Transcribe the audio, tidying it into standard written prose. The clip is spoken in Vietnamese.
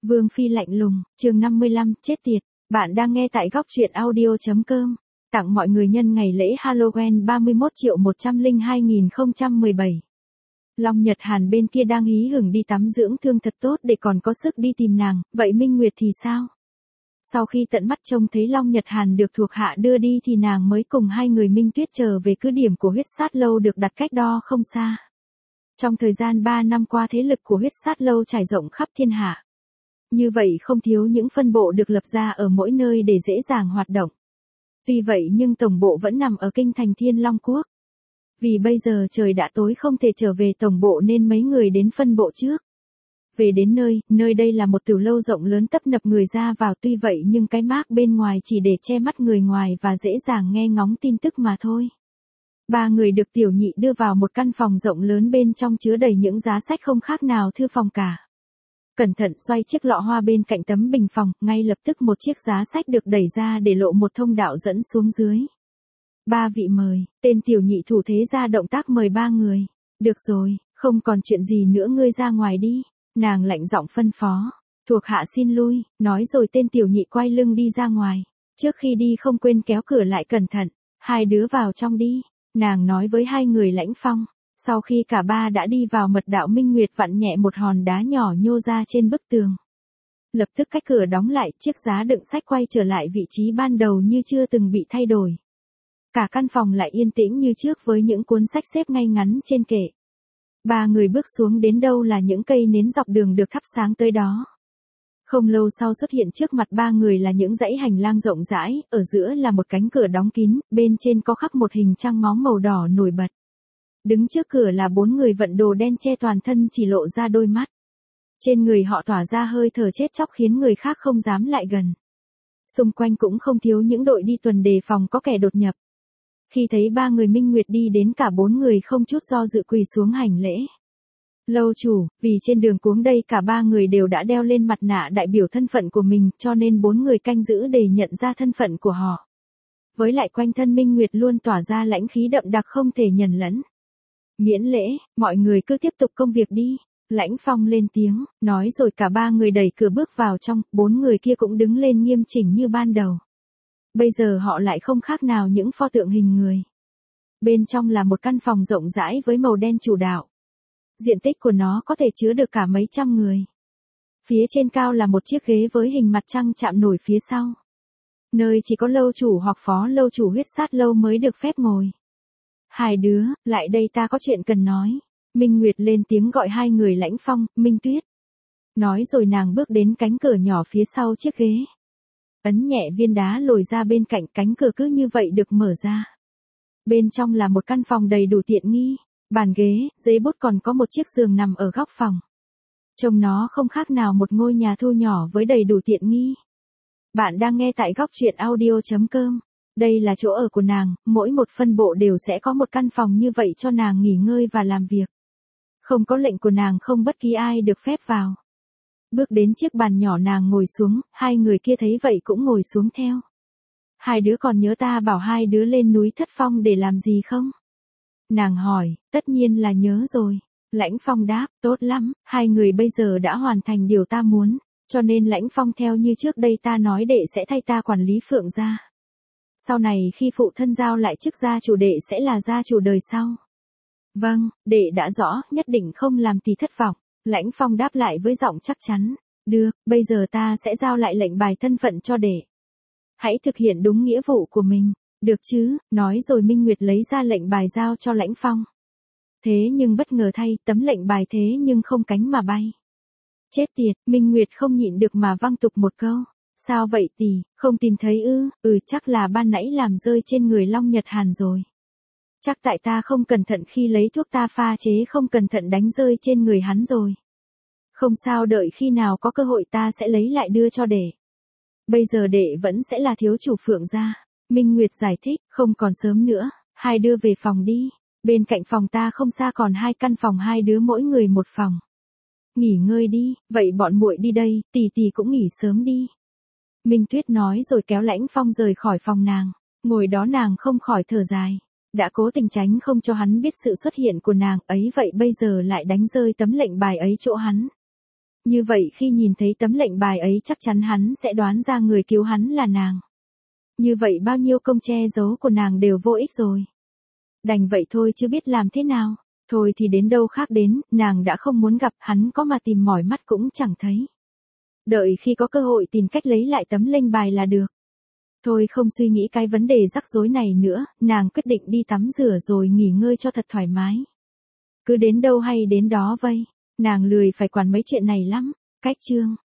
Vương Phi lạnh lùng, chương 55, chết tiệt. Bạn đang nghe tại góc truyện audio.com. Tặng mọi người nhân ngày lễ Halloween 31.102.017. Long Nhật Hàn bên kia đang hí hửng đi tắm dưỡng thương thật tốt để còn có sức đi tìm nàng, vậy Minh Nguyệt thì sao? Sau khi tận mắt trông thấy Long Nhật Hàn được thuộc hạ đưa đi thì nàng mới cùng hai người Minh Tuyết trở về cứ điểm của huyết sát lâu được đặt cách đó không xa. Trong thời gian 3 năm qua thế lực của huyết sát lâu trải rộng khắp thiên hạ. Như vậy không thiếu những phân bộ được lập ra ở mỗi nơi để dễ dàng hoạt động. Tuy vậy nhưng tổng bộ vẫn nằm ở kinh thành Thiên Long Quốc. Vì bây giờ trời đã tối không thể trở về tổng bộ nên mấy người đến phân bộ trước. Về đến nơi đây là một tiểu lâu rộng lớn tấp nập người ra vào, tuy vậy nhưng cái mác bên ngoài chỉ để che mắt người ngoài và dễ dàng nghe ngóng tin tức mà thôi. Ba người được tiểu nhị đưa vào một căn phòng rộng lớn, bên trong chứa đầy những giá sách không khác nào thư phòng cả. Cẩn thận xoay chiếc lọ hoa bên cạnh tấm bình phòng, ngay lập tức một chiếc giá sách được đẩy ra để lộ một thông đạo dẫn xuống dưới. Ba vị mời, tên tiểu nhị thủ thế ra động tác mời ba người. Được rồi, không còn chuyện gì nữa, ngươi ra ngoài đi. Nàng lạnh giọng phân phó. Thuộc hạ xin lui, nói rồi tên tiểu nhị quay lưng đi ra ngoài. Trước khi đi không quên kéo cửa lại cẩn thận. Hai đứa vào trong đi. Nàng nói với hai người Lãnh Phong. Sau khi cả ba đã đi vào mật đạo, Minh Nguyệt vặn nhẹ một hòn đá nhỏ nhô ra trên bức tường. Lập tức cách cửa đóng lại, chiếc giá đựng sách quay trở lại vị trí ban đầu như chưa từng bị thay đổi. Cả căn phòng lại yên tĩnh như trước với những cuốn sách xếp ngay ngắn trên kệ. Ba người bước xuống đến đâu là những cây nến dọc đường được thắp sáng tới đó. Không lâu sau xuất hiện trước mặt ba người là những dãy hành lang rộng rãi, ở giữa là một cánh cửa đóng kín, bên trên có khắc một hình trăng máu màu đỏ nổi bật. Đứng trước cửa là 4 người vận đồ đen che toàn thân, chỉ lộ ra đôi mắt. Trên người họ tỏa ra hơi thở chết chóc khiến người khác không dám lại gần. Xung quanh cũng không thiếu những đội đi tuần đề phòng có kẻ đột nhập. Khi thấy ba người Minh Nguyệt đi đến, cả 4 người không chút do dự quỳ xuống hành lễ. Lâu chủ, vì trên đường cuống đây cả ba người đều đã đeo lên mặt nạ đại biểu thân phận của mình, cho nên 4 người canh giữ để nhận ra thân phận của họ. Với lại quanh thân Minh Nguyệt luôn tỏa ra lãnh khí đậm đặc không thể nhầm lẫn. Miễn lễ, mọi người cứ tiếp tục công việc đi. Lãnh Phong lên tiếng, nói rồi cả ba người đẩy cửa bước vào trong, 4 người kia cũng đứng lên nghiêm chỉnh như ban đầu. Bây giờ họ lại không khác nào những pho tượng hình người. Bên trong là một căn phòng rộng rãi với màu đen chủ đạo. Diện tích của nó có thể chứa được cả mấy trăm người. Phía trên cao là một chiếc ghế với hình mặt trăng chạm nổi phía sau. Nơi chỉ có lâu chủ hoặc phó lâu chủ huyết sát lâu mới được phép ngồi. Hai đứa, lại đây, ta có chuyện cần nói. Minh Nguyệt lên tiếng gọi hai người Lãnh Phong, Minh Tuyết. Nói rồi nàng bước đến cánh cửa nhỏ phía sau chiếc ghế. Ấn nhẹ viên đá lồi ra bên cạnh, cánh cửa cứ như vậy được mở ra. Bên trong là một căn phòng đầy đủ tiện nghi. Bàn ghế, giấy bút, còn có một chiếc giường nằm ở góc phòng. Trông nó không khác nào một ngôi nhà thu nhỏ với đầy đủ tiện nghi. Bạn đang nghe tại góc truyện audio.com. Đây là chỗ ở của nàng, mỗi một phân bộ đều sẽ có một căn phòng như vậy cho nàng nghỉ ngơi và làm việc. Không có lệnh của nàng không bất kỳ ai được phép vào. Bước đến chiếc bàn nhỏ nàng ngồi xuống, hai người kia thấy vậy cũng ngồi xuống theo. Hai đứa còn nhớ ta bảo hai đứa lên núi Thất Phong để làm gì không? Nàng hỏi, tất nhiên là nhớ rồi. Lãnh Phong đáp, tốt lắm, hai người bây giờ đã hoàn thành điều ta muốn, cho nên Lãnh Phong theo như trước đây ta nói, đệ sẽ thay ta quản lý Phượng gia. Sau này khi phụ thân giao lại chức gia chủ, đệ sẽ là gia chủ đời sau. Vâng, đệ đã rõ, nhất định không làm tỷ thất vọng. Lãnh Phong đáp lại với giọng chắc chắn. Được, bây giờ ta sẽ giao lại lệnh bài thân phận cho đệ. Hãy thực hiện đúng nghĩa vụ của mình. Được chứ, nói rồi Minh Nguyệt lấy ra lệnh bài giao cho Lãnh Phong. Thế nhưng bất ngờ thay, tấm lệnh bài thế nhưng không cánh mà bay. Chết tiệt, Minh Nguyệt không nhịn được mà văng tục một câu. Sao vậy tỷ, không tìm thấy ư? Chắc là ban nãy làm rơi trên người Long Nhật Hàn rồi. Chắc tại ta không cẩn thận khi lấy thuốc ta pha chế, không cẩn thận đánh rơi trên người hắn rồi. Không sao, đợi khi nào có cơ hội ta sẽ lấy lại đưa cho đệ. Bây giờ đệ vẫn sẽ là thiếu chủ Phượng gia. Minh Nguyệt giải thích, không còn sớm nữa, hai đứa về phòng đi. Bên cạnh phòng ta không xa còn 2 căn phòng, hai đứa mỗi người một phòng. Nghỉ ngơi đi, vậy bọn muội đi đây, tỷ tỷ cũng nghỉ sớm đi. Minh Tuyết nói rồi kéo Lãnh Phong rời khỏi phòng nàng. Ngồi đó nàng không khỏi thở dài. Đã cố tình tránh không cho hắn biết sự xuất hiện của nàng ấy, vậy bây giờ lại đánh rơi tấm lệnh bài ấy chỗ hắn. Như vậy khi nhìn thấy tấm lệnh bài ấy chắc chắn hắn sẽ đoán ra người cứu hắn là nàng. Như vậy bao nhiêu công che giấu của nàng đều vô ích rồi. Đành vậy thôi chứ biết làm thế nào. Thôi thì đến đâu khác đến, nàng đã không muốn gặp hắn có mà tìm mỏi mắt cũng chẳng thấy. Đợi khi có cơ hội tìm cách lấy lại tấm lệnh bài là được. Thôi không suy nghĩ cái vấn đề rắc rối này nữa, nàng quyết định đi tắm rửa rồi nghỉ ngơi cho thật thoải mái. Cứ đến đâu hay đến đó vây, nàng lười phải quản mấy chuyện này lắm. Cách chương